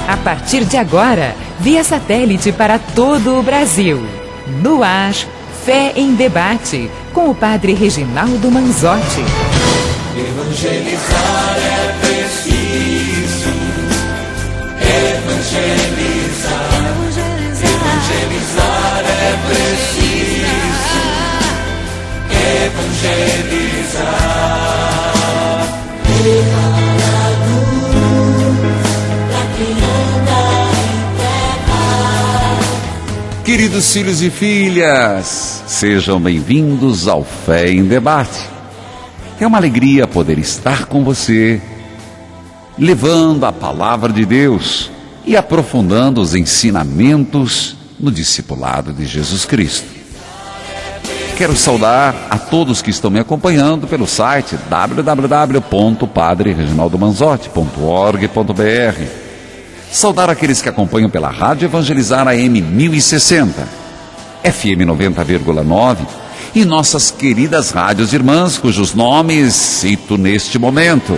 A partir de agora, via satélite para todo o Brasil. No ar, Fé em Debate, com o Padre Reginaldo Manzotti. Evangelizar é preciso. Evangelizar. Evangelizar é preciso. Evangelizar. Queridos filhos e filhas, sejam bem-vindos ao Fé em Debate. É uma alegria poder estar com você, levando a palavra de Deus e aprofundando os ensinamentos no discipulado de Jesus Cristo. Quero saudar a todos que estão me acompanhando pelo site www.padrereginaldomanzotti.org.br. Saudar aqueles que acompanham pela Rádio Evangelizar AM 1060, FM 90,9 e nossas queridas rádios irmãs, cujos nomes cito neste momento.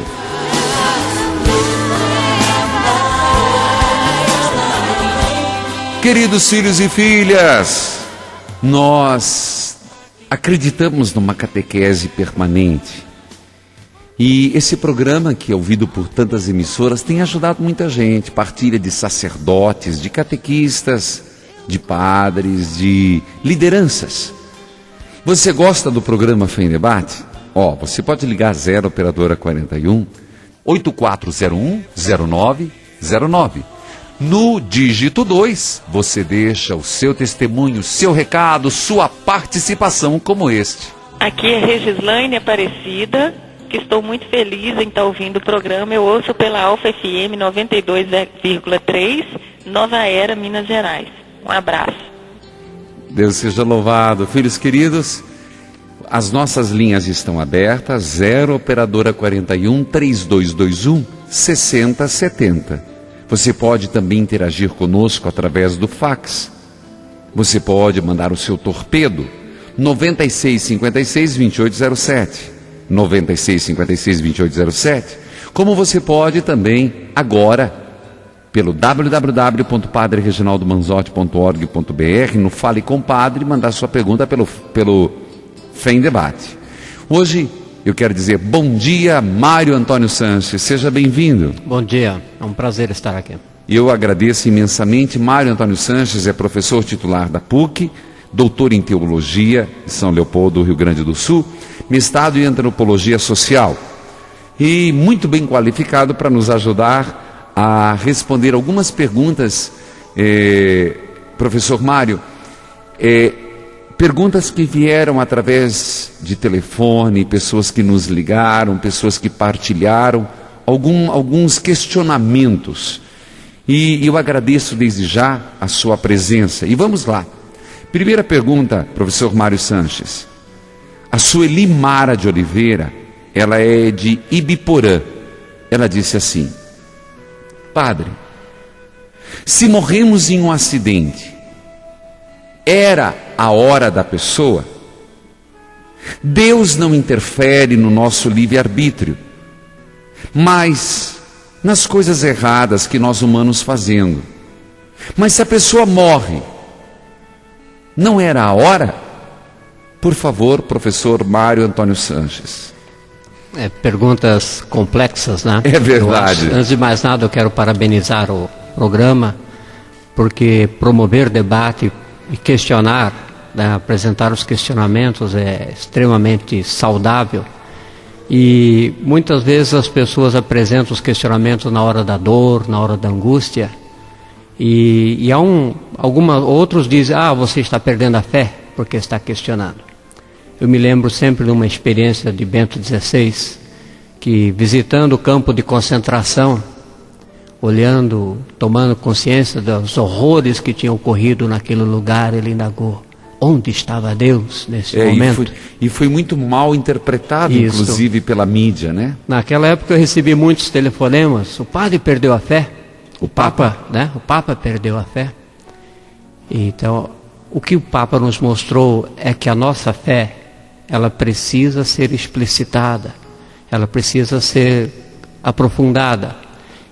Queridos filhos e filhas, nós acreditamos numa catequese permanente. E esse programa, que é ouvido por tantas emissoras, tem ajudado muita gente. Partilha de sacerdotes, de catequistas, de padres, de lideranças. Você gosta do programa Fé em Debate? Você pode ligar 0 operadora 41 8401 0909. No dígito 2, você deixa o seu testemunho, seu recado, sua participação como este. Aqui é Regislaine Aparecida, que estou muito feliz em estar ouvindo o programa. Eu ouço pela Alfa FM 92,3, Nova Era, Minas Gerais. Um abraço. Deus seja louvado. Filhos queridos, as nossas linhas estão abertas, 0 operadora 41 3221 6070. Você pode também interagir conosco através do fax. Você pode mandar o seu torpedo, 9656-2807. 9656-2807, como você pode também agora pelo www.padrereginaldomanzotti.org.br no Fale com Padre, mandar sua pergunta pelo Fé em Debate. Hoje eu quero dizer bom dia, Mário Antônio Sanches, seja bem-vindo. Bom dia, é um prazer estar aqui. Eu agradeço imensamente. Mário Antônio Sanches é professor titular da PUC, doutor em Teologia em São Leopoldo, Rio Grande do Sul, mestrado em Antropologia Social e muito bem qualificado para nos ajudar a responder algumas perguntas, professor Mário, perguntas que vieram através de telefone, pessoas que nos ligaram, pessoas que partilharam alguns questionamentos, e eu agradeço desde já a sua presença. E vamos lá. Primeira pergunta, professor Mário Sanches. A Sueli Mara de Oliveira, ela é de Ibiporã. Ela disse assim: Padre, se morremos em um acidente, era a hora da pessoa? Deus não interfere no nosso livre-arbítrio, mas nas coisas erradas que nós humanos fazemos. Mas se a pessoa morre, não era a hora? Por favor, professor Mário Antônio Sanches. Perguntas complexas, né? É verdade. Antes de mais nada, eu quero parabenizar o programa, porque promover debate e questionar, né, apresentar os questionamentos é extremamente saudável. E muitas vezes as pessoas apresentam os questionamentos na hora da dor, na hora da angústia. E outros dizem: você está perdendo a fé porque está questionando. Eu me lembro sempre de uma experiência de Bento XVI, que visitando o campo de concentração, olhando, tomando consciência dos horrores que tinham ocorrido naquele lugar, ele indagou: onde estava Deus nesse momento? E foi muito mal interpretado, isso, inclusive pela mídia, né? Naquela época eu recebi muitos telefonemas: o padre perdeu a fé. O Papa, né? O Papa perdeu a fé. Então, o que o Papa nos mostrou é que a nossa fé, ela precisa ser explicitada, ela precisa ser aprofundada.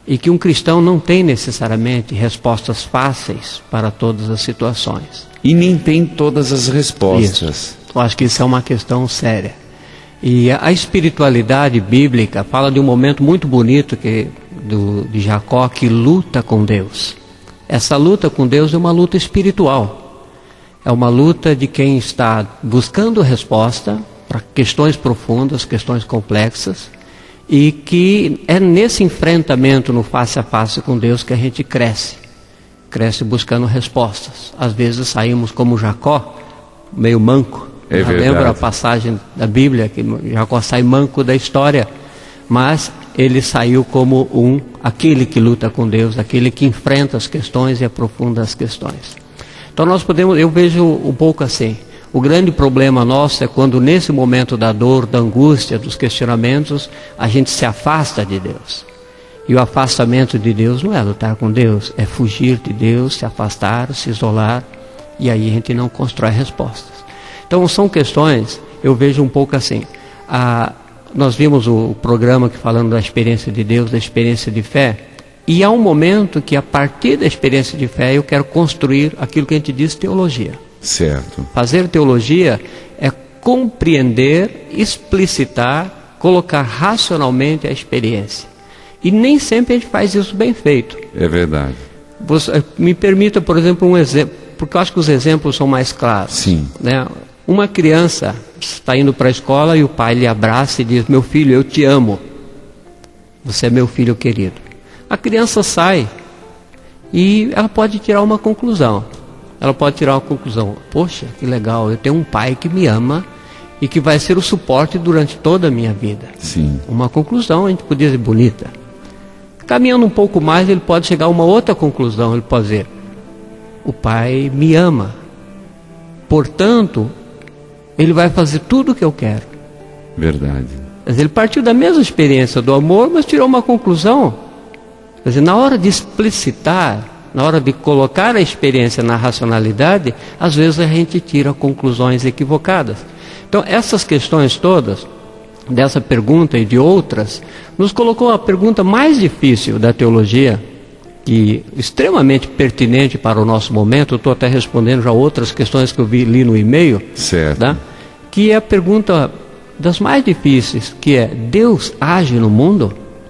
e que um cristão não tem necessariamente respostas fáceis para todas as situações. E nem tem todas as respostas. Isso. Eu acho que isso é uma questão séria. E a espiritualidade bíblica fala de um momento muito bonito de Jacó, que luta com Deus. Essa luta com Deus é uma luta espiritual. É uma luta de quem está buscando resposta para questões profundas, questões complexas, e que é nesse enfrentamento no face a face com Deus que a gente cresce buscando respostas. Às vezes saímos como Jacó, meio manco. Lembra a passagem da Bíblia que Jacó sai manco da história, mas ele saiu como aquele que luta com Deus, aquele que enfrenta as questões e aprofunda as questões. Então eu vejo um pouco assim. O grande problema nosso é quando nesse momento da dor, da angústia, dos questionamentos, a gente se afasta de Deus. E o afastamento de Deus não é lutar com Deus, é fugir de Deus, se afastar, se isolar, e aí a gente não constrói respostas. Então são questões, eu vejo um pouco assim. Nós vimos o programa que falando da experiência de Deus, da experiência de fé, e há um momento que a partir da experiência de fé eu quero construir aquilo que a gente diz teologia. Certo. Fazer teologia é compreender, explicitar, colocar racionalmente a experiência. E nem sempre a gente faz isso bem feito. É verdade. Me permita, por exemplo, um exemplo, porque eu acho que os exemplos são mais claros. Sim. Né? Uma criança está indo para a escola e o pai lhe abraça e diz: meu filho, eu te amo. Você é meu filho querido. A criança sai e ela pode tirar uma conclusão. Ela pode tirar uma conclusão: poxa, que legal, eu tenho um pai que me ama e que vai ser o suporte durante toda a minha vida. Sim. Uma conclusão, a gente podia dizer, bonita. Caminhando um pouco mais, ele pode chegar a uma outra conclusão. Ele pode dizer: o pai me ama, portanto, ele vai fazer tudo o que eu quero. Verdade. Mas ele partiu da mesma experiência do amor, mas tirou uma conclusão. Quer dizer, na hora de explicitar, na hora de colocar a experiência na racionalidade, às vezes a gente tira conclusões equivocadas. Então, essas questões todas, dessa pergunta e de outras, nos colocou a pergunta mais difícil da teologia, que extremamente pertinente para o nosso momento. Eu estou até respondendo já outras questões que eu li no e-mail. Certo. Tá? Que é a pergunta das mais difíceis, que é: Deus age no mundo?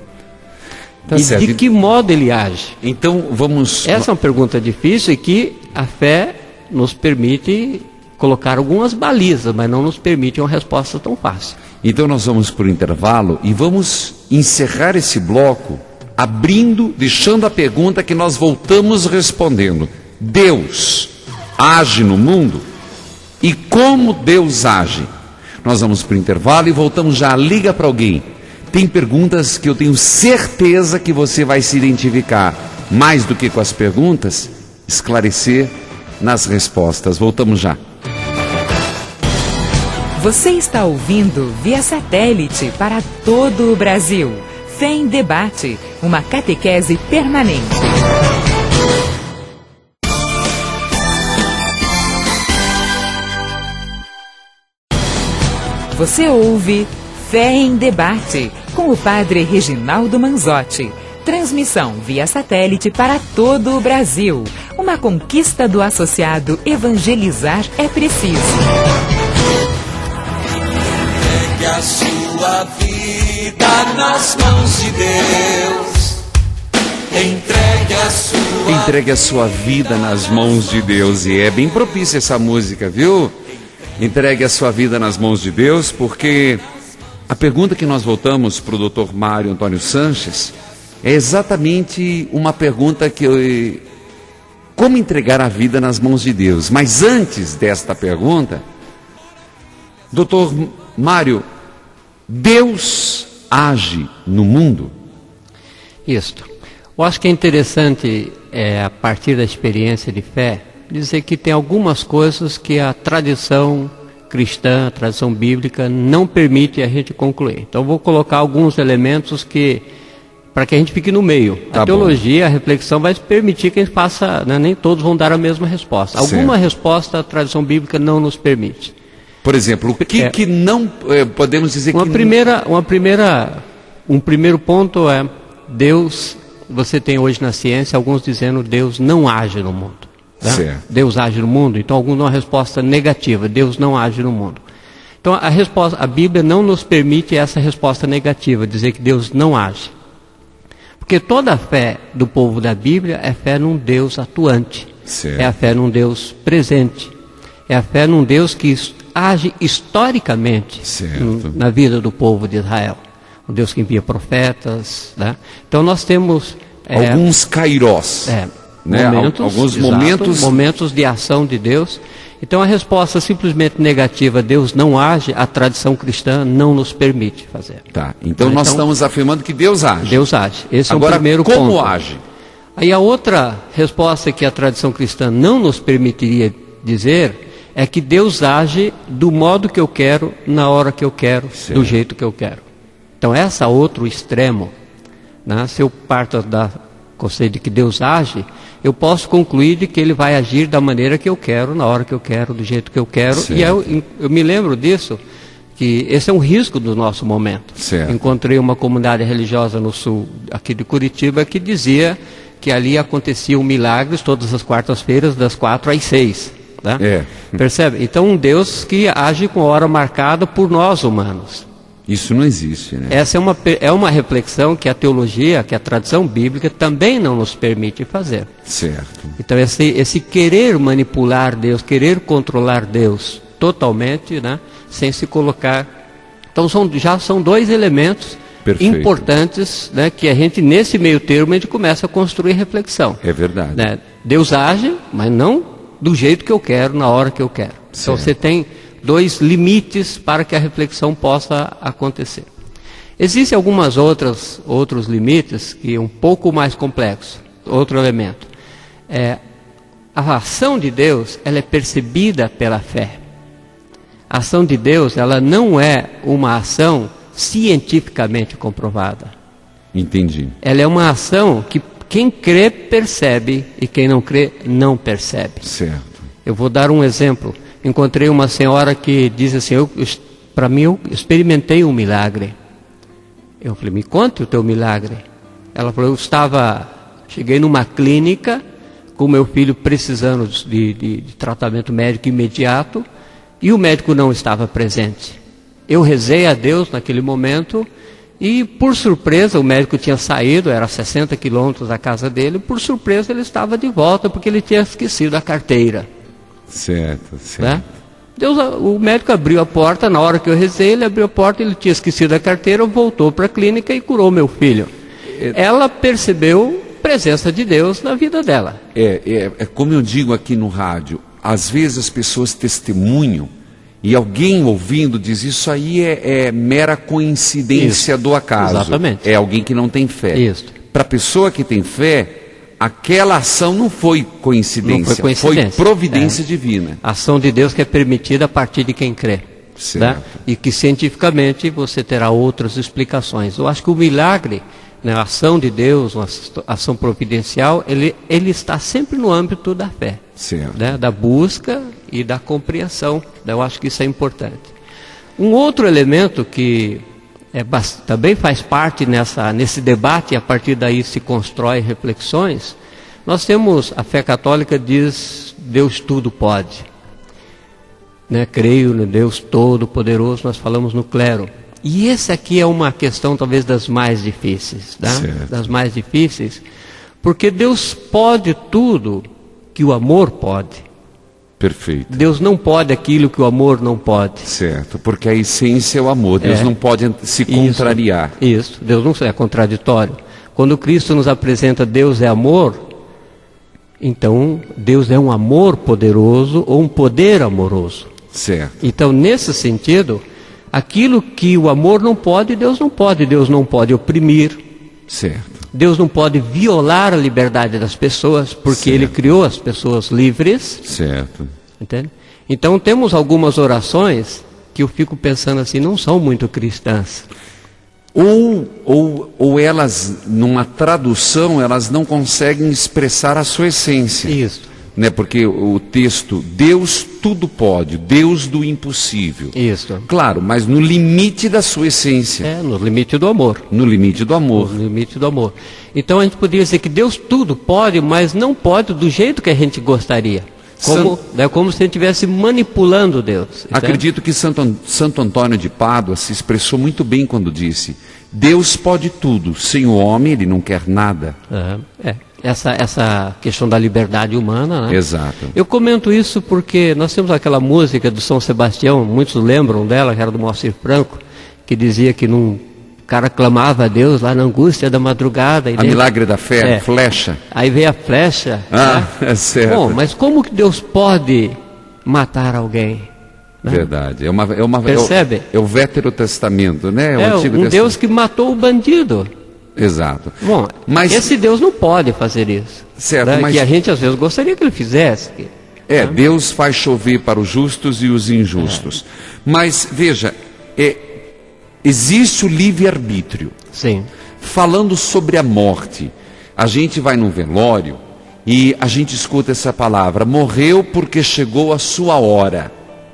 Tá e certo. de que modo ele age? Então vamos... Essa é uma pergunta difícil e que a fé nos permite colocar algumas balizas, mas não nos permite uma resposta tão fácil. Então nós vamos por intervalo e vamos encerrar esse bloco deixando a pergunta que nós voltamos respondendo: Deus age no mundo? E como Deus age? Nós vamos para o intervalo e voltamos já. Liga para alguém. Tem perguntas que eu tenho certeza que você vai se identificar. Mais do que com as perguntas, esclarecer nas respostas. Voltamos já. Você está ouvindo via satélite para todo o Brasil. Fé em Debate, uma catequese permanente. Você ouve Fé em Debate, com o padre Reginaldo Manzotti. Transmissão via satélite para todo o Brasil. Uma conquista do associado Evangelizar é Preciso. Entregue a sua vida nas mãos de Deus. Entregue a sua vida nas mãos de Deus. E é bem propícia essa música, viu? Entregue a sua vida nas mãos de Deus, porque a pergunta que nós voltamos para o Dr. Mário Antônio Sanches é exatamente uma pergunta como entregar a vida nas mãos de Deus. Mas antes desta pergunta, Dr. Mário, Deus age no mundo? Isso. Eu acho que é interessante, a partir da experiência de fé, dizer que tem algumas coisas que a tradição cristã, a tradição bíblica, não permite a gente concluir. Então vou colocar alguns elementos para que a gente fique no meio. Tá a teologia, a reflexão vai permitir que a gente faça, né, nem todos vão dar a mesma resposta. Certo. Alguma resposta a tradição bíblica não nos permite. Por exemplo, o que não podemos dizer Um primeiro ponto é: Deus você tem hoje na ciência alguns dizendo Deus não age no mundo. Né? Certo. Deus age no mundo, então alguns dão uma resposta negativa, Deus não age no mundo. Então a Bíblia não nos permite essa resposta negativa, dizer que Deus não age. Porque toda a fé do povo da Bíblia é fé num Deus atuante, Certo. é a fé num Deus presente, é a fé num Deus que age historicamente na vida do povo de Israel. Um Deus que envia profetas, né? Então nós temos alguns kairós, né? Alguns momentos de ação de Deus. Então a resposta simplesmente negativa, Deus não age, a tradição cristã não nos permite fazer. Tá. Então nós estamos afirmando que Deus age. Deus age. Esse Agora, é o primeiro como ponto. age? Aí a outra resposta que a tradição cristã não nos permitiria dizer é que Deus age do modo que eu quero, na hora que eu quero, do jeito que eu quero. Então essa é outro extremo, né? Se eu parto da conceito de que Deus age, eu posso concluir de que Ele vai agir da maneira que eu quero, na hora que eu quero, do jeito que eu quero. Certo. E eu me lembro disso, que esse é um risco do nosso momento. Certo. Encontrei uma comunidade religiosa no sul, aqui de Curitiba, que dizia que ali aconteciam milagres todas as quartas-feiras, das 4 às 6. Né? Percebe? Então um Deus que age com hora marcada por nós humanos. Isso não existe, né? Essa é uma reflexão que a teologia, que a tradição bíblica também não nos permite fazer. Certo. Então esse querer manipular Deus, querer controlar Deus totalmente, né, sem se colocar. Então já são dois elementos importantes, né, que a gente nesse meio termo a gente começa a construir reflexão. É verdade. Né? Deus age, mas não do jeito que eu quero, na hora que eu quero. Certo. Então você tem dois limites para que a reflexão possa acontecer. Existem algumas outros limites que é um pouco mais complexo. Outro elemento. A ação de Deus, ela é percebida pela fé. A ação de Deus, ela não é uma ação cientificamente comprovada. Entendi. Ela é uma ação que quem crê percebe e quem não crê não percebe. Certo. Eu vou dar um exemplo. Encontrei uma senhora que diz assim, para mim eu experimentei um milagre. Eu falei, me conte o teu milagre. Ela falou, cheguei numa clínica com meu filho precisando de tratamento médico imediato e o médico não estava presente. Eu rezei a Deus naquele momento e por surpresa o médico tinha saído, era 60 quilômetros da casa dele, por surpresa ele estava de volta porque ele tinha esquecido a carteira. Certo. Né? O médico abriu a porta, na hora que eu rezei, ele abriu a porta, ele tinha esquecido a carteira, voltou para a clínica e curou meu filho. Ela percebeu a presença de Deus na vida dela. É como eu digo aqui no rádio, às vezes as pessoas testemunham e alguém ouvindo diz, isso aí é mera coincidência do acaso. Exatamente. É alguém que não tem fé. Isso. Para a pessoa que tem fé, aquela ação não foi coincidência, foi providência divina. A ação de Deus que é permitida a partir de quem crê. Certo. Né? E que cientificamente você terá outras explicações. Eu acho que o milagre, né, a ação de Deus, uma ação providencial, ele está sempre no âmbito da fé. Certo. Né, da busca e da compreensão. Eu acho que isso é importante. Um outro elemento que também faz parte nesse debate, e a partir daí se constrói reflexões, nós temos, a fé católica diz, Deus tudo pode. Né? Creio no Deus Todo-Poderoso, nós falamos no clero. E essa aqui é uma questão talvez das mais difíceis, tá? Das mais difíceis, porque Deus pode tudo que o amor pode. Perfeito. Deus não pode aquilo que o amor não pode. Certo, porque a essência é o amor. Deus não pode se contrariar. Isso, Deus não é contraditório. Quando Cristo nos apresenta Deus é amor, então Deus é um amor poderoso ou um poder amoroso. Certo. Então, nesse sentido, aquilo que o amor não pode, Deus não pode. Deus não pode oprimir. Certo. Deus não pode violar a liberdade das pessoas, porque Ele criou as pessoas livres. Certo. Entende? Então temos algumas orações que eu fico pensando assim, não são muito cristãs. Ou elas, numa tradução, elas não conseguem expressar a sua essência. Isso. né? Porque o texto, Deus tudo pode, Deus do impossível. Isso. Claro, mas no limite da sua essência. No limite do amor. No limite do amor. No limite do amor. Então a gente poderia dizer que Deus tudo pode, mas não pode do jeito que a gente gostaria. Como se a gente estivesse manipulando Deus. Acredito que Santo Antônio de Pádua se expressou muito bem quando disse: Deus pode tudo, sem o homem ele não quer nada. Essa questão da liberdade humana, né? Exato. Eu comento isso porque nós temos aquela música do São Sebastião, muitos lembram dela, que era do Moacir Franco, que dizia que o cara clamava a Deus lá na angústia da madrugada. A milagre da fé, flecha. Aí veio a flecha. É certo. Bom, mas como que Deus pode matar alguém? Né? Verdade. Percebe? É o Veterotestamento, né? O Antigo Testamento. Deus que matou o bandido. Exato. Bom, mas esse Deus não pode fazer isso. Certo, né? mas que a gente às vezes gostaria que ele fizesse. Né? Deus faz chover para os justos e os injustos. Mas, veja, existe o livre-arbítrio. Sim. Falando sobre a morte, a gente vai num velório e a gente escuta essa palavra: morreu porque chegou a sua hora.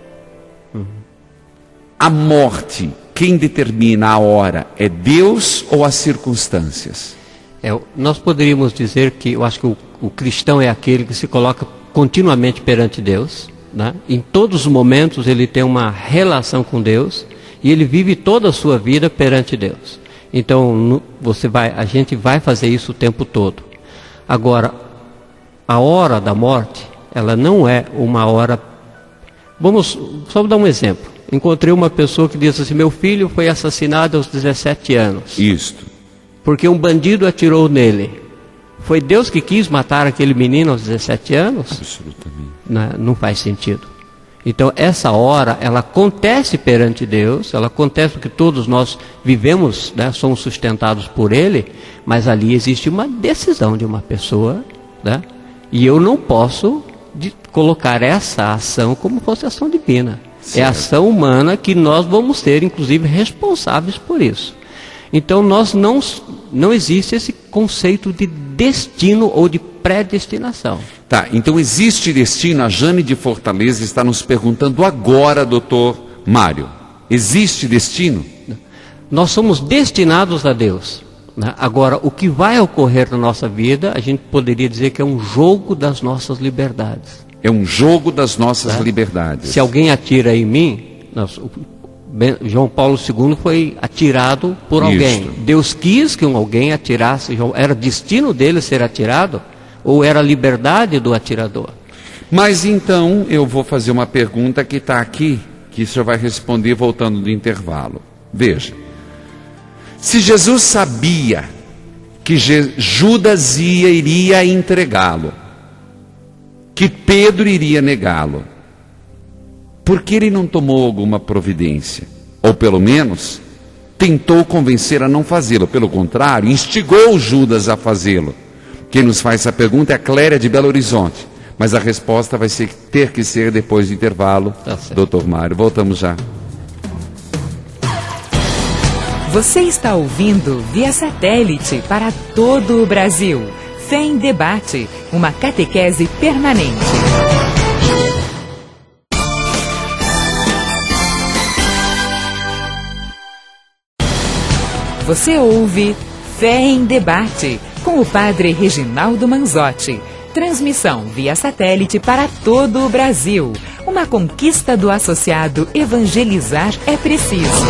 A morte, quem determina a hora é Deus ou as circunstâncias? Nós poderíamos dizer que eu acho que o cristão é aquele que se coloca continuamente perante Deus, né? Em todos os momentos ele tem uma relação com Deus e ele vive toda a sua vida perante Deus. Então a gente vai fazer isso o tempo todo. Agora, a hora da morte, ela não é uma hora. Vamos só dar um exemplo. Encontrei uma pessoa que disse assim: meu filho foi assassinado aos 17 anos. Isto. Porque um bandido atirou nele. Foi Deus que quis matar aquele menino aos 17 anos? Absolutamente. Não faz sentido. Então essa hora, ela acontece perante Deus, ela acontece porque todos nós vivemos, né, somos sustentados por Ele, mas ali existe uma decisão de uma pessoa, né? E eu não posso colocar essa ação como fosse ação divina. Certo. É ação humana que nós vamos ser, inclusive, responsáveis por isso. Então não existe esse conceito de destino ou de predestinação. Tá, então existe destino. A Jane de Fortaleza está nos perguntando agora, doutor Mário. Existe destino? Nós somos destinados a Deus. Né? Agora, o que vai ocorrer na nossa vida, a gente poderia dizer que é um jogo das nossas liberdades. É um jogo das nossas liberdades. Se alguém atira em mim, João Paulo II foi atirado por alguém. Deus quis que alguém atirasse. Era destino dele ser atirado? Ou era a liberdade do atirador? Mas então eu vou fazer uma pergunta que está aqui, que o senhor vai responder voltando do intervalo. Veja, se Jesus sabia que Judas iria entregá-lo, que Pedro iria negá-lo, por que ele não tomou alguma providência? Ou pelo menos tentou convencer a não fazê-lo. Pelo contrário, instigou Judas a fazê-lo. Quem nos faz essa pergunta é a Cléria de Belo Horizonte. Mas a resposta vai ter que ser depois do intervalo. Doutor Mário, voltamos já. Você está ouvindo via satélite para todo o Brasil. Fé em Debate, uma catequese permanente. Você ouve Fé em Debate, com o padre Reginaldo Manzotti. Transmissão via satélite para todo o Brasil. Uma conquista do associado Evangelizar é Preciso.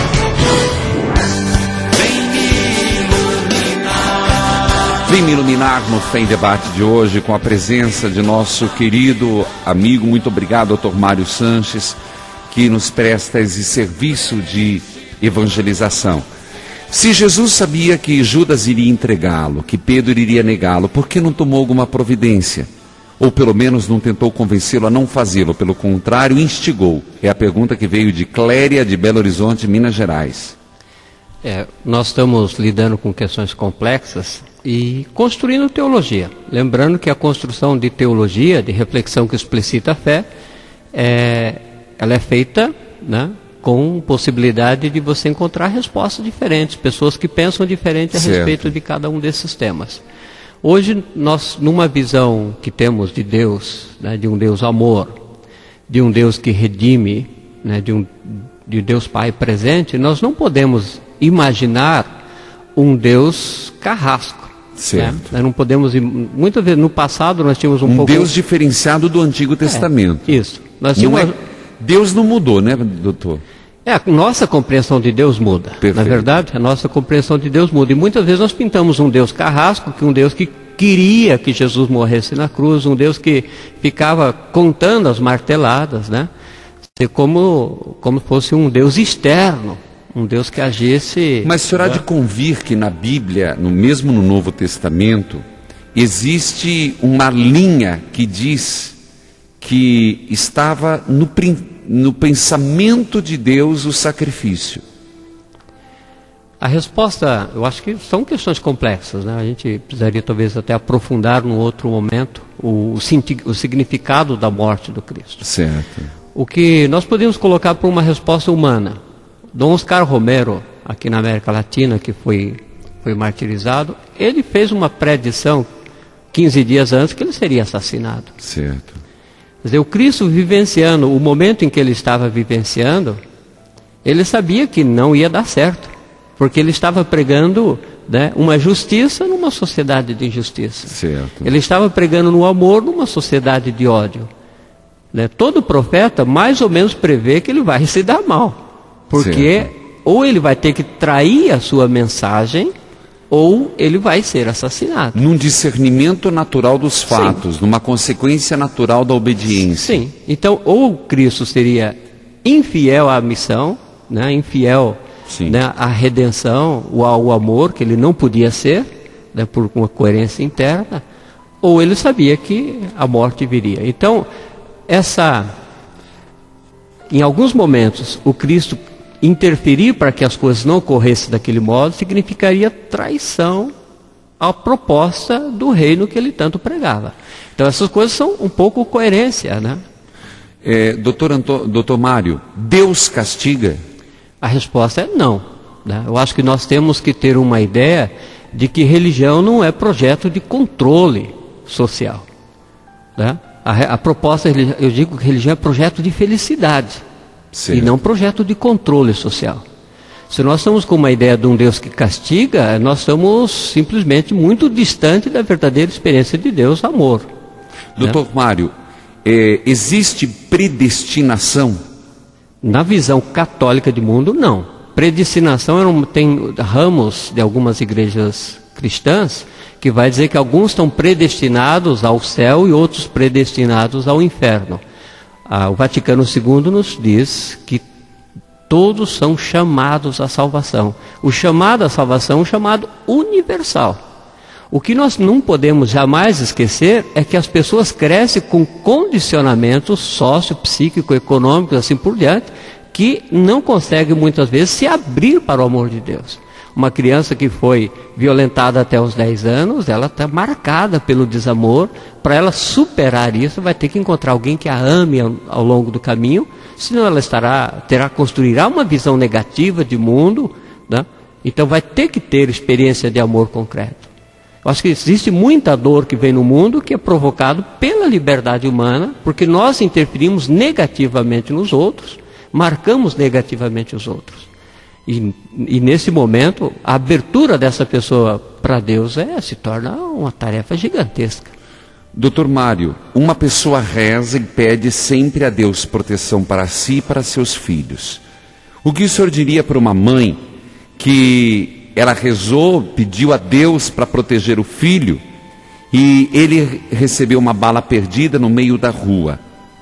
Vem me iluminar no Fé em Debate de hoje com a presença de nosso querido amigo, muito obrigado, doutor Mário Sanches, que nos presta esse serviço de evangelização. Se Jesus sabia que Judas iria entregá-lo, que Pedro iria negá-lo, por que não tomou alguma providência? Ou pelo menos não tentou convencê-lo a não fazê-lo, pelo contrário, instigou? É a pergunta que veio de Cléria, de Belo Horizonte, Minas Gerais. Nós estamos lidando com questões complexas e construindo teologia. Lembrando que a construção de teologia, de reflexão que explicita a fé, ela é feita, né, com possibilidade de você encontrar respostas diferentes, pessoas que pensam diferente a respeito de cada um desses temas. Hoje nós, numa visão que temos de Deus, né, de um Deus amor, de um Deus que redime, né, de Deus Pai presente, nós não podemos imaginar um Deus carrasco. Certo. Né? Nós não podemos, muitas vezes no passado nós tínhamos um pouco... Deus diferenciado do Antigo Testamento. Isso. Nós tínhamos... Deus não mudou, né, doutor? A nossa compreensão de Deus muda. Perfeito. Na verdade, a nossa compreensão de Deus muda. E muitas vezes nós pintamos um Deus carrasco, um Deus que queria que Jesus morresse na cruz, um Deus que ficava contando as marteladas, né? Como fosse um Deus externo, um Deus que agisse... Mas o senhor há de convir que na Bíblia, mesmo no Novo Testamento, existe uma linha que diz que estava no pensamento de Deus o sacrifício. A resposta, eu acho que são questões complexas, né? A gente precisaria talvez até aprofundar num outro momento o significado da morte do Cristo. Certo. O que nós podemos colocar por uma resposta humana. Dom Oscar Romero, aqui na América Latina, que foi martirizado, ele fez uma predição 15 dias antes que ele seria assassinado. Certo. Quer dizer, o Cristo vivenciando, o momento em que ele estava vivenciando, ele sabia que não ia dar certo, porque ele estava pregando, né, uma justiça numa sociedade de injustiça. Certo. Ele estava pregando no amor numa sociedade de ódio. Né? Todo profeta mais ou menos prevê que ele vai se dar mal, porque certo. Ou ele vai ter que trair a sua mensagem, ou ele vai ser assassinado. Num discernimento natural dos fatos, numa consequência natural da obediência. Sim. Então, ou Cristo seria infiel à missão, né, infiel, né, à redenção, ao amor, que ele não podia ser, né, por uma coerência interna, ou ele sabia que a morte viria. Então, em alguns momentos, o Cristo interferir para que as coisas não ocorressem daquele modo significaria traição à proposta do reino que ele tanto pregava. Então essas coisas são um pouco coerência, né? Doutor Mário, Deus castiga? A resposta é não, né? Eu acho que nós temos que ter uma ideia de que religião não é projeto de controle social, né? A proposta, eu digo que religião é projeto de felicidade. Certo. E não projeto de controle social. Se nós estamos com uma ideia de um Deus que castiga, nós estamos simplesmente muito distante da verdadeira experiência de Deus, amor. Doutor Mário, existe predestinação? Na visão católica de mundo, não. Predestinação tem ramos de algumas igrejas cristãs que vai dizer que alguns estão predestinados ao céu e outros predestinados ao inferno. O Vaticano II nos diz que todos são chamados à salvação. O chamado à salvação é um chamado universal. O que nós não podemos jamais esquecer é que as pessoas crescem com condicionamentos sócio-psíquico-econômicos, assim por diante, que não conseguem muitas vezes se abrir para o amor de Deus. Uma criança que foi violentada até os 10 anos, ela está marcada pelo desamor. Para ela superar isso, vai ter que encontrar alguém que a ame ao longo do caminho, senão ela construirá uma visão negativa de mundo, né? Então vai ter que ter experiência de amor concreto. Eu acho que existe muita dor que vem no mundo que é provocado pela liberdade humana, porque nós interferimos negativamente nos outros, marcamos negativamente os outros. E nesse momento, a abertura dessa pessoa para Deus se torna uma tarefa gigantesca. Doutor Mário, uma pessoa reza e pede sempre a Deus proteção para si e para seus filhos. O que o senhor diria para uma mãe que ela rezou, pediu a Deus para proteger o filho e ele recebeu uma bala perdida no meio da rua?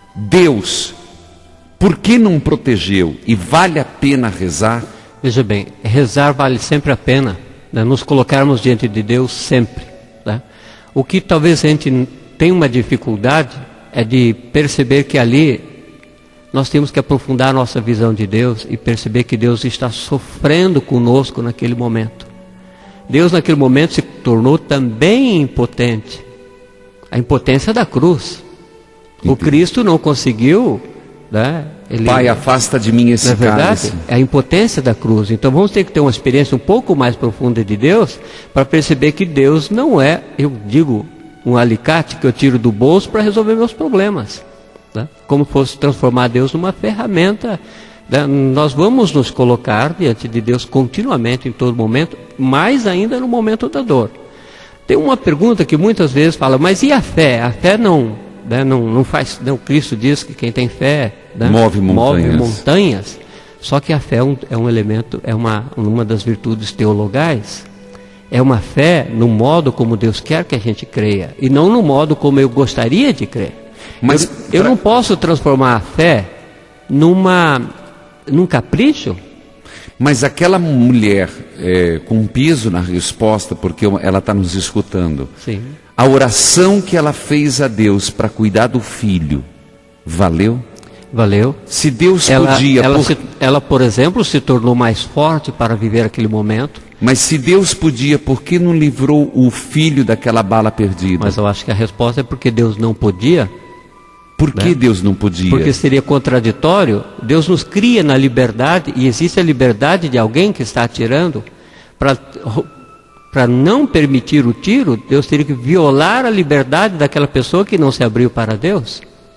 Deus, por que não protegeu? E vale a pena rezar? Veja bem, rezar vale sempre a pena, né? Nos colocarmos diante de Deus sempre, né? O que talvez a gente tenha uma dificuldade é de perceber que ali nós temos que aprofundar a nossa visão de Deus e perceber que Deus está sofrendo conosco naquele momento. Deus naquele momento se tornou também impotente. A impotência da cruz. O Cristo não conseguiu, né? Pai, afasta de mim esse cálice. É a impotência da cruz. Então vamos ter que ter uma experiência um pouco mais profunda de Deus para perceber que Deus não é, eu digo, um alicate que eu tiro do bolso para resolver meus problemas, né? Como fosse transformar Deus numa ferramenta, né? Nós vamos nos colocar diante de Deus continuamente, em todo momento, mais ainda no momento da dor. Tem uma pergunta que muitas vezes fala, mas e a fé? A fé não, né, não faz, não, Cristo diz que quem tem fé, né, move montanhas. Só que a fé é um elemento, é uma das virtudes teologais. É uma fé no modo como Deus quer que a gente creia, e não no modo como eu gostaria de crer. Mas eu não posso transformar a fé num capricho. Mas aquela mulher com um peso na resposta, porque ela está nos escutando. Sim. A oração que ela fez a Deus para cuidar do filho, valeu? Valeu. Se Deus podia... Ela, por exemplo, se tornou mais forte para viver aquele momento. Mas se Deus podia, por que não livrou o filho daquela bala perdida? Mas eu acho que a resposta é porque Deus não podia. Por que, né? Deus não podia? Porque seria contraditório. Deus nos cria na liberdade, e existe a liberdade de alguém que está atirando. Para não permitir o tiro, Deus teria que violar a liberdade daquela pessoa que não se abriu para Deus.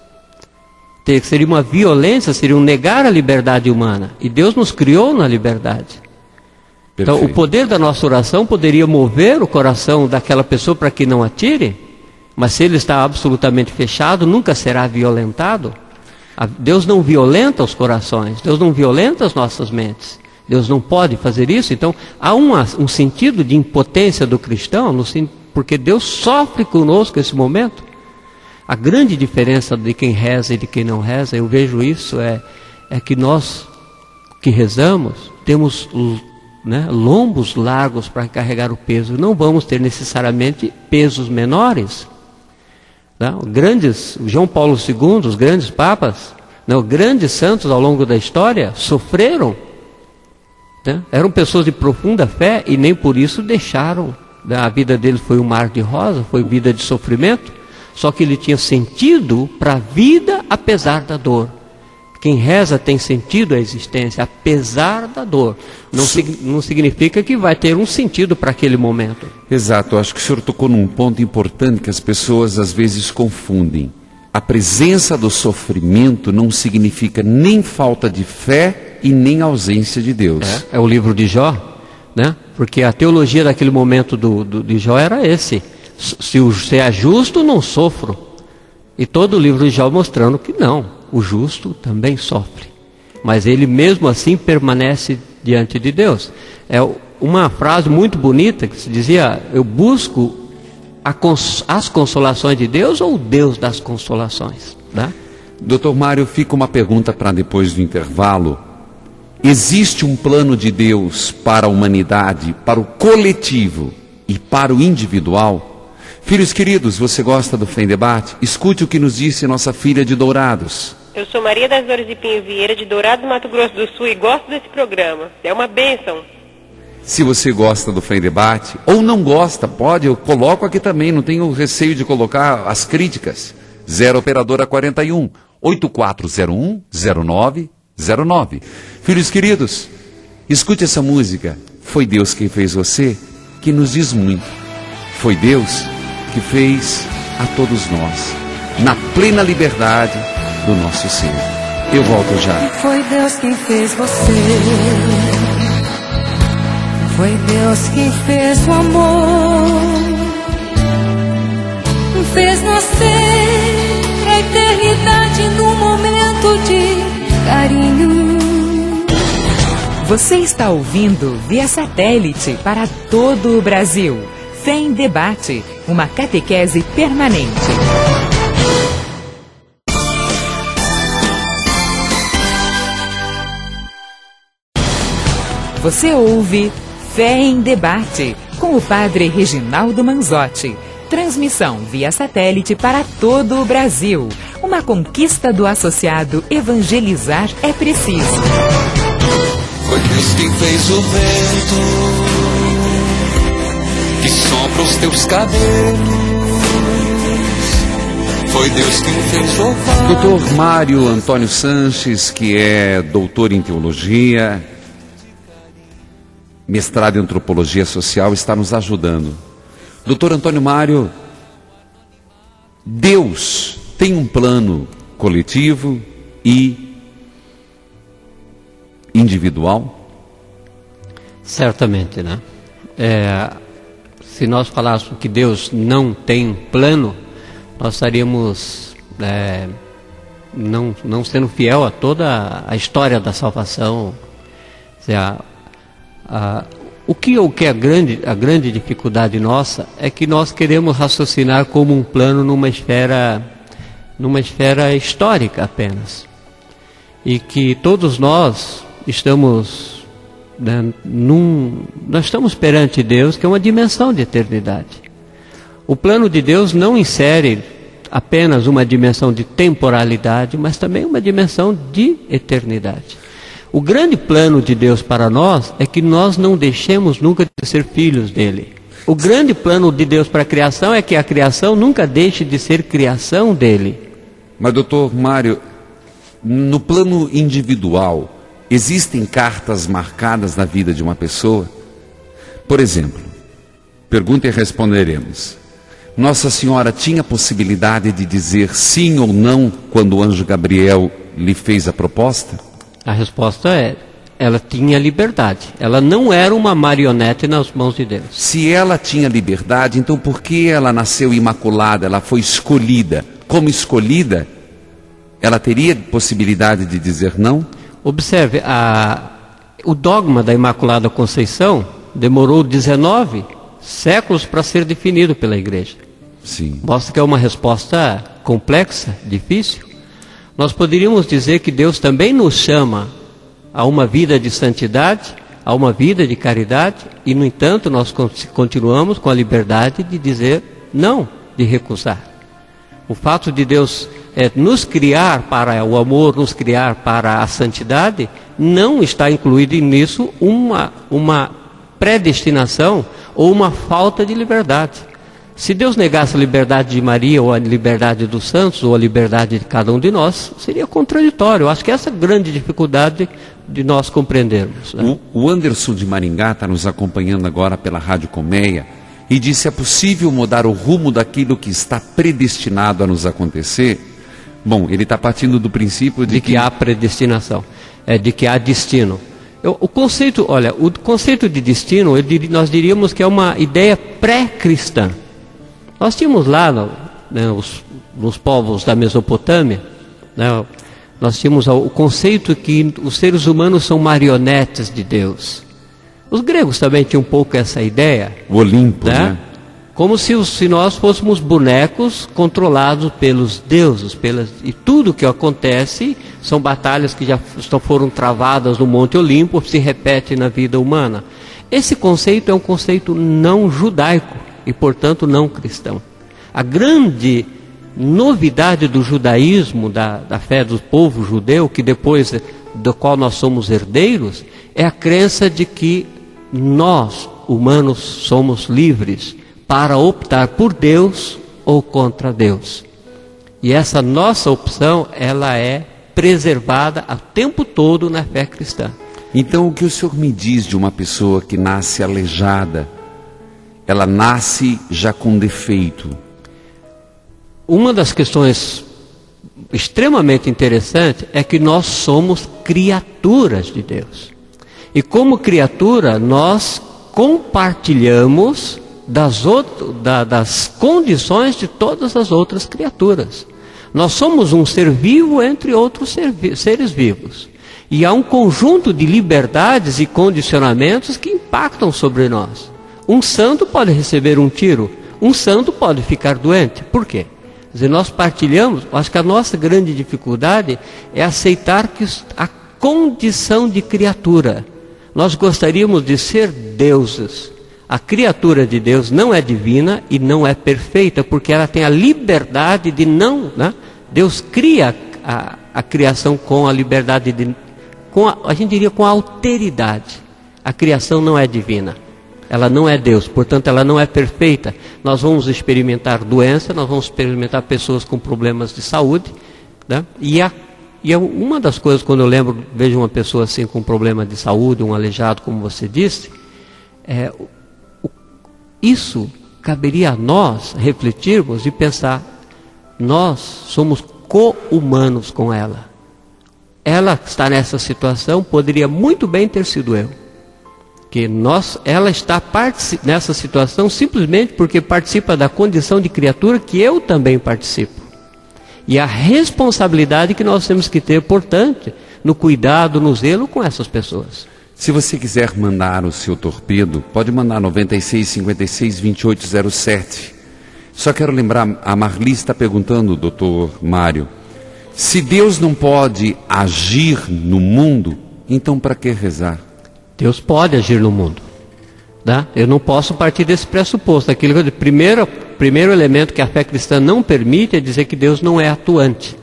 Seria uma violência, seria um negar a liberdade humana. E Deus nos criou na liberdade. Perfeito. Então o poder da nossa oração poderia mover o coração daquela pessoa para que não atire. Mas se ele está absolutamente fechado, nunca será violentado. Deus não violenta os corações, Deus não violenta as nossas mentes. Deus não pode fazer isso. Então há um sentido de impotência do cristão, porque Deus sofre conosco nesse momento. A grande diferença de quem reza e de quem não reza, eu vejo isso, é que nós que rezamos temos, né, lombos largos para carregar o peso. Não vamos ter necessariamente pesos menores. Não, João Paulo II, os grandes papas, não, grandes santos ao longo da história sofreram, né? Eram pessoas de profunda fé e nem por isso deixaram, né? A vida deles foi um mar de rosa, foi vida de sofrimento, só que ele tinha sentido para a vida apesar da dor. Quem reza tem sentido a existência apesar da dor. Não significa que vai ter um sentido para aquele momento. Exato, acho que o senhor tocou num ponto importante que as pessoas às vezes confundem. A presença do sofrimento não significa nem falta de fé e nem ausência de Deus. É o livro de Jó, né? Porque a teologia daquele momento de Jó era esse. Se é justo, não sofro. E todo o livro de Jó mostrando que não. O justo também sofre, mas ele mesmo assim permanece diante de Deus. É uma frase muito bonita que se dizia: eu busco as consolações de Deus ou o Deus das consolações, né? Doutor Mário, fica uma pergunta para depois do intervalo. Existe um plano de Deus para a humanidade, para o coletivo e para o individual? Filhos queridos, você gosta do Fé em Debate? Escute o que nos disse nossa filha de Dourados. Eu sou Maria das Dores de Pinho Vieira, de Dourados, Mato Grosso do Sul, e gosto desse programa. É uma bênção. Se você gosta do Fé em Debate, ou não gosta, pode, eu coloco aqui também, não tenho receio de colocar as críticas. 0 Operadora 41 8401 0909. Filhos queridos, escute essa música. Foi Deus quem fez você, que nos diz muito. Foi Deus que fez a todos nós, na plena liberdade do nosso ser. Eu volto já. Foi Deus quem fez você, foi Deus quem fez o amor, fez nascer a eternidade num momento de carinho. Você está ouvindo via satélite para todo o Brasil. Fé em Debate, uma catequese permanente. Você ouve Fé em Debate, com o Padre Reginaldo Manzotti. Transmissão via satélite para todo o Brasil. Uma conquista do associado Evangelizar é Preciso. Foi Deus quem fez o vento que sopra os teus cabelos. Foi Deus quem fez o vale. Doutor Mário Antônio Sanches, que é doutor em teologia, mestrado em antropologia social, está nos ajudando. Doutor Antônio Mário, Deus tem um plano coletivo e individual? Certamente, né? Se nós falássemos que Deus não tem plano, nós estaríamos não sendo fiel a toda a história da salvação. O que é a grande dificuldade nossa é que nós queremos raciocinar como um plano numa esfera histórica apenas, e que todos nós estamos nós estamos perante Deus, que é uma dimensão de eternidade. O plano de Deus não insere apenas uma dimensão de temporalidade, mas também uma dimensão de eternidade. O grande plano de Deus para nós é que nós não deixemos nunca de ser filhos dele. O grande plano de Deus para a criação é que a criação nunca deixe de ser criação dele. Mas, doutor Mário, no plano individual, existem cartas marcadas na vida de uma pessoa? Por exemplo, pergunta e responderemos. Nossa Senhora tinha possibilidade de dizer sim ou não quando o anjo Gabriel lhe fez a proposta? A resposta é: ela tinha liberdade. Ela não era uma marionete nas mãos de Deus. Se ela tinha liberdade, então por que ela nasceu imaculada? Ela foi escolhida. Como escolhida, ela teria possibilidade de dizer não? Observe, o dogma da Imaculada Conceição demorou 19 séculos para ser definido pela Igreja. Sim. Mostra que é uma resposta complexa, difícil. Nós poderíamos dizer que Deus também nos chama a uma vida de santidade, a uma vida de caridade, e no entanto nós continuamos com a liberdade de dizer não, de recusar. O fato de Deus nos criar para o amor, nos criar para a santidade, não está incluído nisso uma predestinação ou uma falta de liberdade. Se Deus negasse a liberdade de Maria, ou a liberdade dos santos, ou a liberdade de cada um de nós, seria contraditório. Eu acho que essa é a grande dificuldade de nós compreendermos, né? O Anderson de Maringá está nos acompanhando agora pela Rádio Colmeia e disse: é possível mudar o rumo daquilo que está predestinado a nos acontecer? Bom, ele está partindo do princípio de que há predestinação, de que há destino. O conceito de destino, nós diríamos que é uma ideia pré-cristã. Nós tínhamos lá, nos povos da Mesopotâmia, né, nós tínhamos o conceito que os seres humanos são marionetes de Deus. Os gregos também tinham um pouco essa ideia. O Olimpo, né? Como se nós fôssemos bonecos controlados pelos deuses, e tudo que acontece são batalhas que já foram travadas no Monte Olimpo, se repete na vida humana. Esse conceito é um conceito não judaico e, portanto, não cristão. A grande novidade do judaísmo, da fé do povo judeu, que depois do qual nós somos herdeiros, é a crença de que nós, humanos, somos livres para optar por Deus ou contra Deus. E essa nossa opção, ela é preservada o tempo todo na fé cristã. Então, o que o senhor me diz de uma pessoa que nasce aleijada? Ela nasce já com defeito. Uma das questões extremamente interessantes é que nós somos criaturas de Deus. E como criatura, nós compartilhamos das condições de todas as outras criaturas. Nós somos um ser vivo entre outros seres vivos. E há um conjunto de liberdades e condicionamentos que impactam sobre nós. Um santo pode receber um tiro, um santo pode ficar doente. Por quê? Quer dizer, nós partilhamos, acho que a nossa grande dificuldade é aceitar que a condição de criatura. Nós gostaríamos de ser deuses. A criatura de Deus não é divina e não é perfeita, porque ela tem a liberdade de não... Né? Deus cria a criação com a liberdade, a gente diria com a alteridade. A criação não é divina. Ela não é Deus, portanto ela não é perfeita. Nós vamos experimentar doença, nós vamos experimentar pessoas com problemas de saúde, né? E uma das coisas, quando eu vejo uma pessoa assim com problema de saúde, um aleijado, como você disse, isso caberia a nós refletirmos e pensar, nós somos co-humanos com ela. Ela está nessa situação, poderia muito bem ter sido eu. Que ela está nessa situação simplesmente porque participa da condição de criatura que eu também participo. E a responsabilidade que nós temos que ter, portanto, no cuidado, no zelo com essas pessoas. Se você quiser mandar o seu torpedo, pode mandar 96 56 2807. Só quero lembrar, a Marli está perguntando, doutor Mário, se Deus não pode agir no mundo, então para que rezar? Deus pode agir no mundo, tá? Eu não posso partir desse pressuposto. Primeiro elemento que a fé cristã não permite é dizer que Deus não é atuante,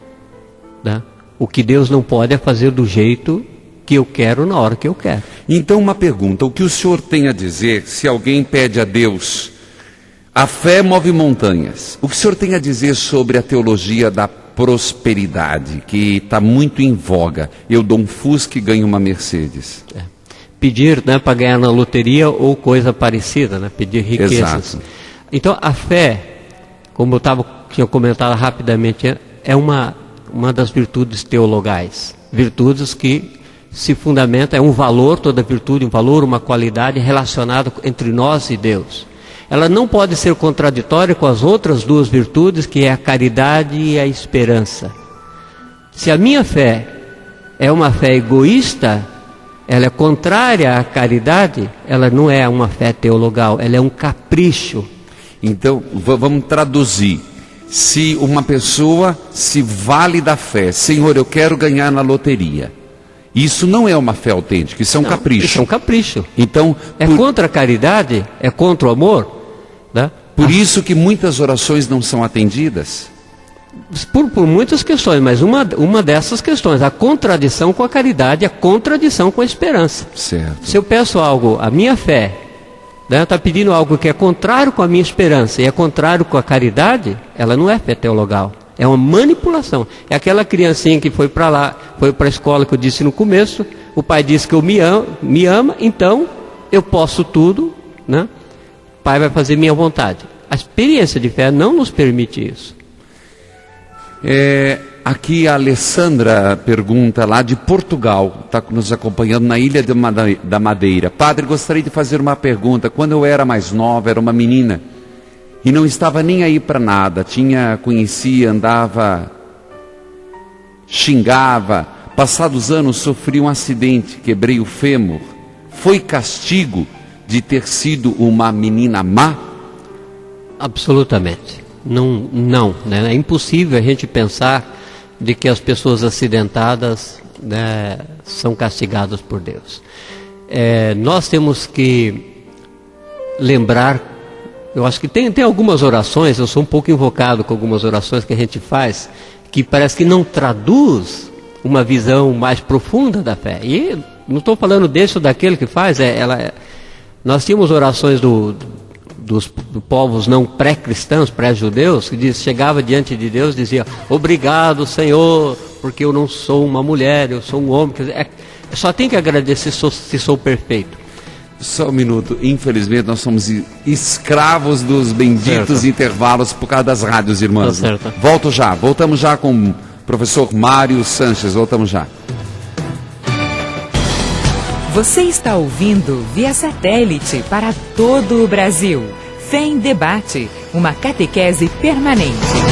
tá? O que Deus não pode é fazer do jeito que eu quero, na hora que eu quero. Então uma pergunta, o que o senhor tem a dizer se alguém pede a Deus, a fé move montanhas, o que o senhor tem a dizer sobre a teologia da prosperidade, que está muito em voga? Eu dou um Fusca e ganho uma Mercedes. Pedir, né, para ganhar na loteria ou coisa parecida, né? Pedir riquezas. Exato. Então a fé, como eu tinha comentado rapidamente, é uma das virtudes teologais. Virtudes que se fundamenta, é um valor, toda virtude, um valor, uma qualidade relacionada entre nós e Deus. Ela não pode ser contraditória com as outras duas virtudes, que é a caridade e a esperança. Se a minha fé é uma fé egoísta, ela é contrária à caridade, ela não é uma fé teologal, ela é um capricho. Então, vamos traduzir. Se uma pessoa se vale da fé, Senhor, eu quero ganhar na loteria, isso não é uma fé autêntica, isso é um capricho. Isso é um capricho. Então, contra a caridade, é contra o amor, né? Por isso que muitas orações não são atendidas. Por muitas questões, mas uma dessas questões, a contradição com a caridade, a contradição com a esperança. Certo. Se eu peço algo, a minha fé, né, está pedindo algo que é contrário com a minha esperança e é contrário com a caridade, ela não é fé teologal. É uma manipulação. É aquela criancinha que foi para lá, foi para a escola que eu disse no começo, o pai disse que me ama, então eu posso tudo, né? O pai vai fazer minha vontade. A experiência de fé não nos permite isso. Aqui a Alessandra pergunta lá de Portugal, está nos acompanhando na Ilha da Madeira. Padre, gostaria de fazer uma pergunta. Quando eu era mais nova, era uma menina, e não estava nem aí para nada, conhecia, andava, xingava, passados anos sofri um acidente, quebrei o fêmur, foi castigo de ter sido uma menina má? Absolutamente, não, né? É impossível a gente pensar de que as pessoas acidentadas, né, são castigadas por Deus. Nós temos que lembrar. Eu acho que tem algumas orações, eu sou um pouco invocado com algumas orações que a gente faz, que parece que não traduz uma visão mais profunda da fé. E não estou falando desse ou daquele que faz, nós tínhamos orações dos povos não pré-cristãos, pré-judeus, que chegava diante de Deus e dizia, obrigado Senhor, porque eu não sou uma mulher, eu sou um homem. Quer dizer, só tem que agradecer se sou perfeito. Só um minuto, infelizmente nós somos escravos dos benditos intervalos por causa das rádios, irmãs. Tá certo. Voltamos já com o professor Mário Sanches, voltamos já. Você está ouvindo via satélite para todo o Brasil. Fé em Debate, uma catequese permanente.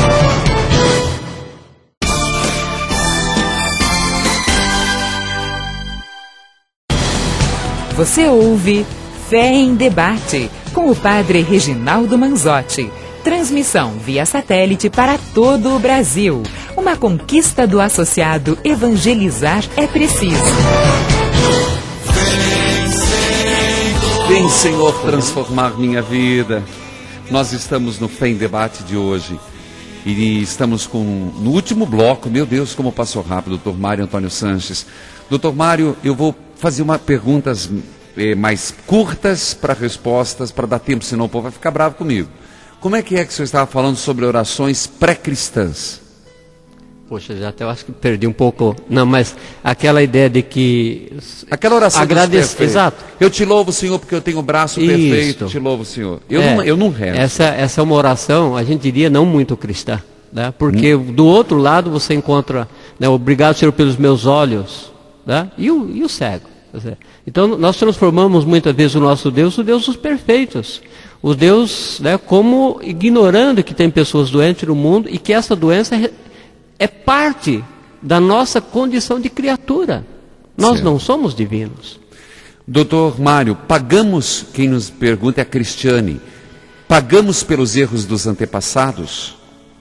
Você ouve Fé em Debate, com o padre Reginaldo Manzotti. Transmissão via satélite para todo o Brasil. Uma conquista do associado Evangelizar é Preciso. Vem, Senhor, transformar minha vida. Nós estamos no Fé em Debate de hoje. E estamos no último bloco. Meu Deus, como passou rápido, doutor Mário Antônio Sanches. Doutor Mário, eu vou fazer perguntas mais curtas para respostas, para dar tempo, senão o povo vai ficar bravo comigo. Como é que o senhor estava falando sobre orações pré-cristãs? Poxa, já até eu acho que perdi um pouco. Não, mas aquela ideia de que... Aquela oração agradecer. Exato. Eu te louvo, Senhor, porque eu tenho o braço perfeito. Te louvo, Senhor. Eu não rezo. Essa é uma oração, a gente diria, não muito cristã. Né? Porque do outro lado você encontra, né, obrigado, Senhor, pelos meus olhos. Né? E o cego. Então nós transformamos muitas vezes o nosso Deus, o Deus dos perfeitos. O Deus, né, como ignorando que tem pessoas doentes no mundo e que essa doença é parte da nossa condição de criatura. Nós não somos divinos. Doutor Mário, pagamos, quem nos pergunta é a Cristiane, pagamos pelos erros dos antepassados?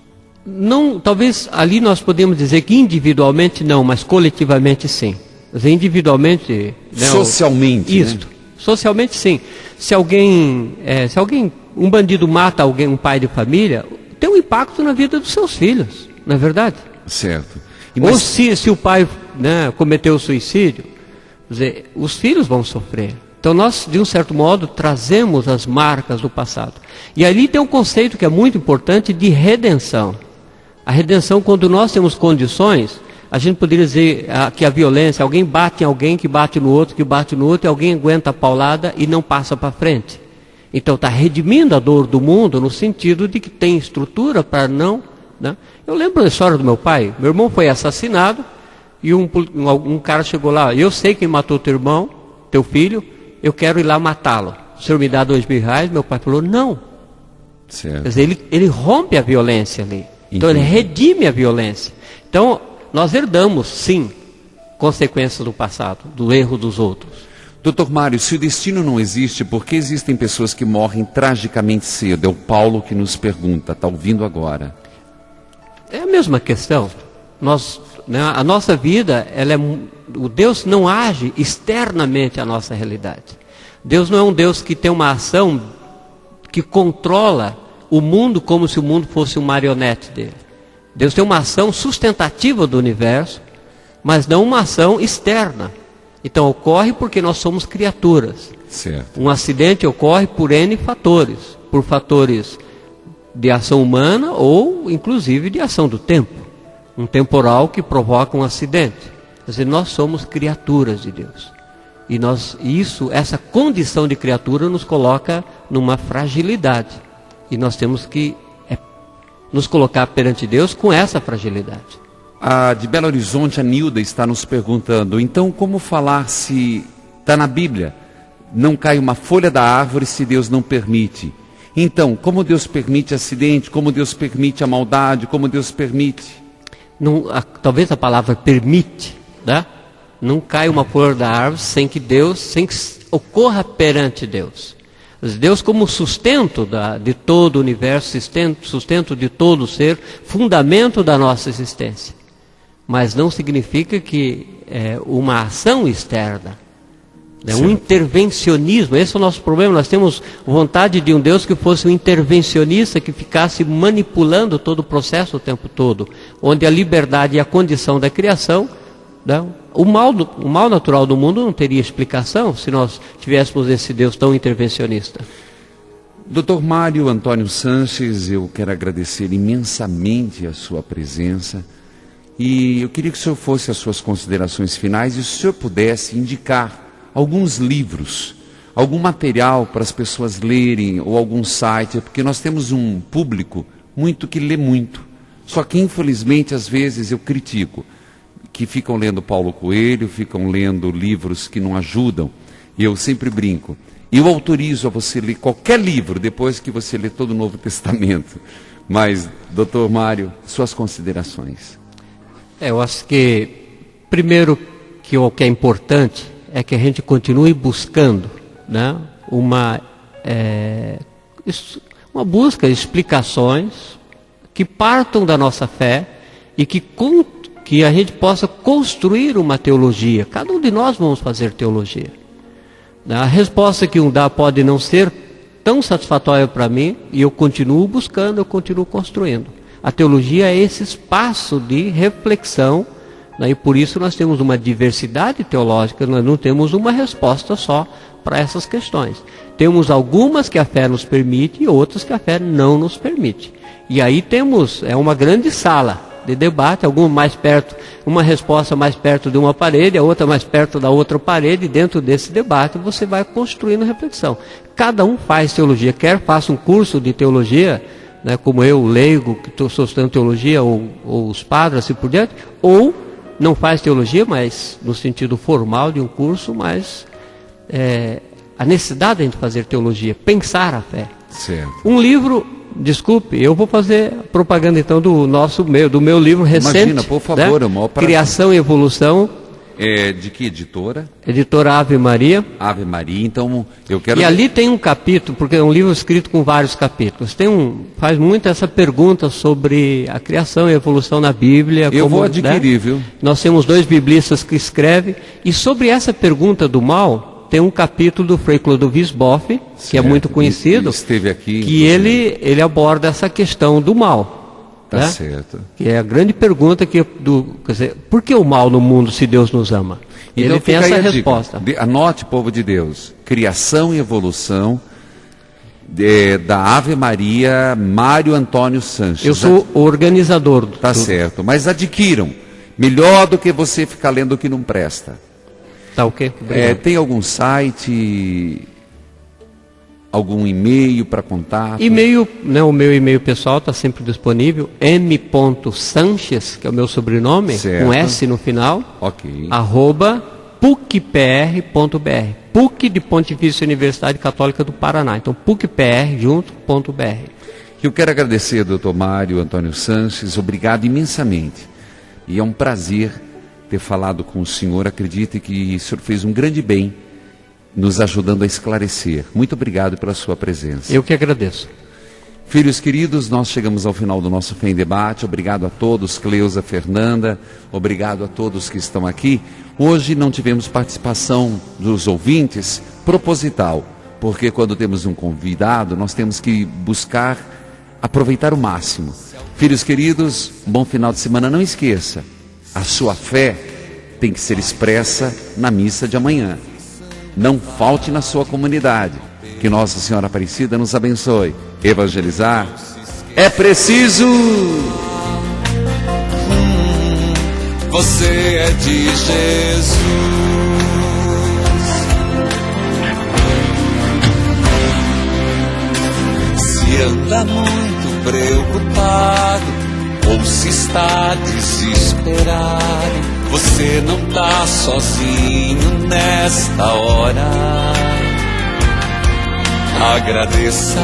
Não, talvez ali nós podemos dizer que individualmente não, mas coletivamente sim. Individualmente... Né, socialmente, isso, né? Socialmente sim. Se alguém, um bandido mata alguém, um pai de família, tem um impacto na vida dos seus filhos. Não é verdade? Certo. Ou se o pai, né, cometeu suicídio, quer dizer, os filhos vão sofrer. Então nós, de um certo modo, trazemos as marcas do passado. E ali tem um conceito que é muito importante de redenção. A redenção, quando nós temos condições, a gente poderia dizer que a violência, alguém bate em alguém, que bate no outro, e alguém aguenta a paulada e não passa para frente. Então está redimindo a dor do mundo no sentido de que tem estrutura para não... Né? Eu lembro da história do meu pai. Meu irmão foi assassinado e um cara chegou lá. Eu sei quem matou teu irmão, teu filho. Eu quero ir lá matá-lo. O senhor me dá R$2.000? Meu pai falou não. Certo. Quer dizer, ele rompe a violência ali. Então ele redime a violência. Então nós herdamos sim consequências do passado, do erro dos outros. Doutor Mário, se o destino não existe, por que existem pessoas que morrem tragicamente cedo? É o Paulo que nos pergunta, está ouvindo agora. É a mesma questão. A nossa vida, o Deus não age externamente à nossa realidade. Deus não é um Deus que tem uma ação que controla o mundo como se o mundo fosse um marionete dele. Deus tem uma ação sustentativa do universo, mas não uma ação externa. Então ocorre porque nós somos criaturas. Certo. Um acidente ocorre por N fatores. Por fatores de ação humana ou inclusive de ação do tempo, um temporal que provoca um acidente. Quer dizer, nós somos criaturas de Deus e essa condição de criatura nos coloca numa fragilidade e nós temos que nos colocar perante Deus com essa fragilidade. De Belo Horizonte, a Nilda está nos perguntando, então como falar se está na Bíblia, não cai uma folha da árvore se Deus não permite? Então, como Deus permite acidente, como Deus permite a maldade, como Deus permite? Talvez a palavra permite, né? Não cai uma folha da árvore sem que ocorra perante Deus. Deus como sustento de todo o universo, sustento de todo o ser, fundamento da nossa existência. Mas não significa que é uma ação externa. É um intervencionismo, esse é o nosso problema. Nós temos vontade de um Deus que fosse um intervencionista, que ficasse manipulando todo o processo o tempo todo, onde a liberdade e a condição da criação, né? O mal natural do mundo não teria explicação se nós tivéssemos esse Deus tão intervencionista. Dr. Mário Antônio Sanches, eu quero agradecer imensamente a sua presença e eu queria que o senhor fosse às suas considerações finais e se o senhor pudesse indicar alguns livros, algum material para as pessoas lerem, ou algum site, porque nós temos um público que lê muito. Só que, infelizmente, às vezes eu critico, que ficam lendo Paulo Coelho, ficam lendo livros que não ajudam. E eu sempre brinco. Eu autorizo a você ler qualquer livro, depois que você lê todo o Novo Testamento. Mas, doutor Mário, suas considerações. Eu acho que, primeiro, o que é importante é que a gente continue buscando, né, uma busca de explicações que partam da nossa fé e que a gente possa construir uma teologia. Cada um de nós vamos fazer teologia. A resposta que um dá pode não ser tão satisfatória para mim e eu continuo buscando, eu continuo construindo. A teologia é esse espaço de reflexão, né? E por isso nós temos uma diversidade teológica, nós não temos uma resposta só para essas questões. Temos algumas que a fé nos permite e outras que a fé não nos permite. E aí temos uma grande sala de debate, alguma mais perto, uma resposta mais perto de uma parede, a outra mais perto da outra parede, e dentro desse debate você vai construindo reflexão. Cada um faz teologia, quer faça um curso de teologia, né, como eu, leigo, que estou estudando teologia, ou os padres, assim por diante, ou não faz teologia, mas no sentido formal de um curso, mas a necessidade de a gente fazer teologia, pensar a fé. Certo. Um livro, desculpe, eu vou fazer propaganda então do meu livro recente. Imagina, por favor, né? é uma ópera. Criação e Evolução. De que editora? Editora Ave Maria. Ave Maria, então eu quero... E ali tem um capítulo, porque é um livro escrito com vários capítulos. Faz muito essa pergunta sobre a criação e a evolução na Bíblia. Eu vou adquirir, viu? Nós temos 2 biblistas que escrevem, e sobre essa pergunta do mal, tem um capítulo do Frei Clodovis Boff, que é muito conhecido, esteve aqui, que ele aborda essa questão do mal. Tá, né? certo. Que é a grande pergunta quer dizer, por que o mal no mundo se Deus nos ama? Então, ele tem essa resposta. Anote, povo de Deus, Criação e Evolução, da Ave Maria, Mário Antônio Sanches. Eu sou o organizador. Tá certo, mas adquiram, melhor do que você ficar lendo o que não presta. Tá ok? Tem algum site, algum e-mail para contato? E-mail, né, o meu e-mail pessoal está sempre disponível, m.sanches, que é o meu sobrenome, certo, com S no final, ok, @pucpr.br, PUC de Pontifícia Universidade Católica do Paraná, então pucpr junto.br. Eu quero agradecer, Dr. Mário Antônio Sanches, obrigado imensamente, e é um prazer ter falado com o senhor. Acredite que o senhor fez um grande bem nos ajudando a esclarecer. Muito obrigado pela sua presença. Eu que agradeço. Filhos queridos, nós chegamos ao final do nosso Fé em Debate. Obrigado a todos, Cleusa, Fernanda, obrigado a todos que estão aqui. Hoje não tivemos participação dos ouvintes proposital, porque quando temos um convidado, nós temos que buscar aproveitar o máximo. Filhos queridos, bom final de semana. Não esqueça, a sua fé tem que ser expressa na missa de amanhã. Não falte na sua comunidade. Que Nossa Senhora Aparecida nos abençoe. Evangelizar é preciso. Você é de Jesus. Se anda muito preocupado ou se está desesperado, você não tá sozinho nesta hora. Agradeça.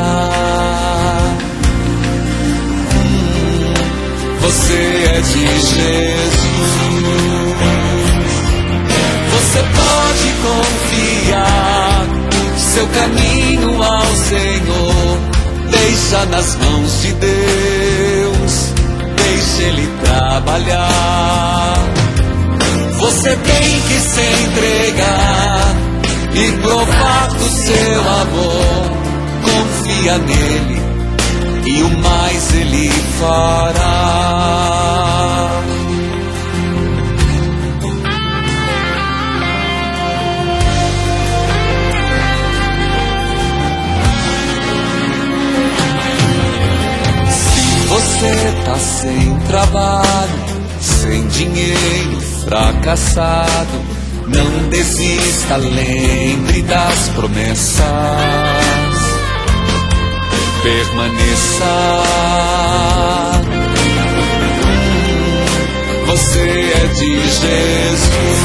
Você é de Jesus. Você pode confiar seu caminho ao Senhor. Deixa nas mãos de Deus. Deixa Ele trabalhar. Você tem que se entregar e provar do seu amor. Confia nele e o mais Ele fará. Se você tá sem trabalho, sem dinheiro, fracassado, não desista, lembre das promessas. Permaneça. Você é de Jesus.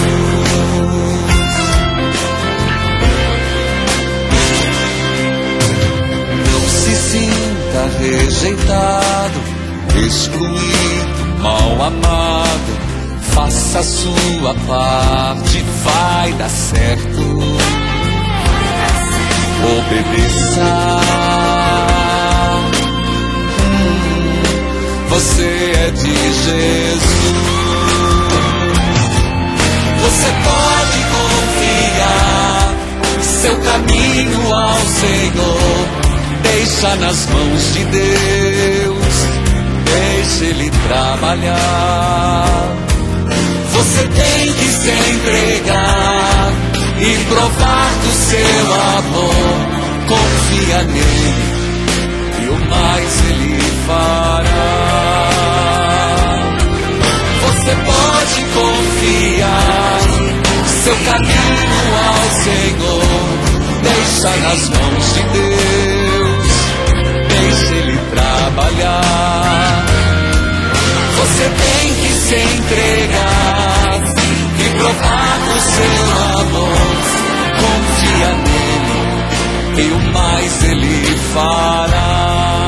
Não se sinta rejeitado, excluído, mal amado. Faça a sua parte, vai dar certo. Obedeça. Você é de Jesus. Você pode confiar seu caminho ao Senhor. Deixa nas mãos de Deus. Deixa Ele trabalhar. Você tem que se entregar e provar do seu amor. Confia nele e o mais ele fará. Você pode confiar seu caminho ao Senhor. Deixa nas mãos de Deus, deixa ele trabalhar. Você tem que se entregar e provar do seu amor. Confia nele e o mais ele fará.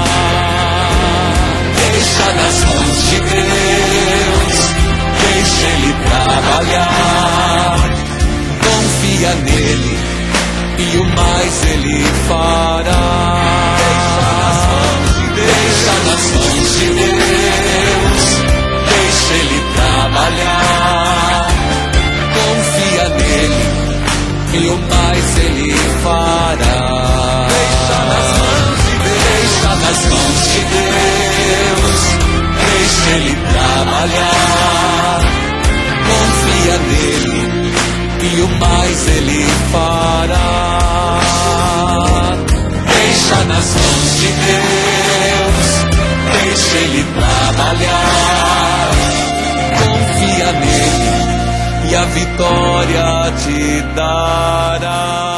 Deixa nas mãos de Deus, deixa ele trabalhar. Confia nele e o mais ele fará. Deixa nas mãos de Deus, deixa ele trabalhar. Confia nele e o mais ele fará. Deixa nas mãos de Deus, deixa ele trabalhar. Confia nele e o mais ele fará. Deixa nas mãos de Deus, deixa ele trabalhar. Confia nele e a vitória te dará.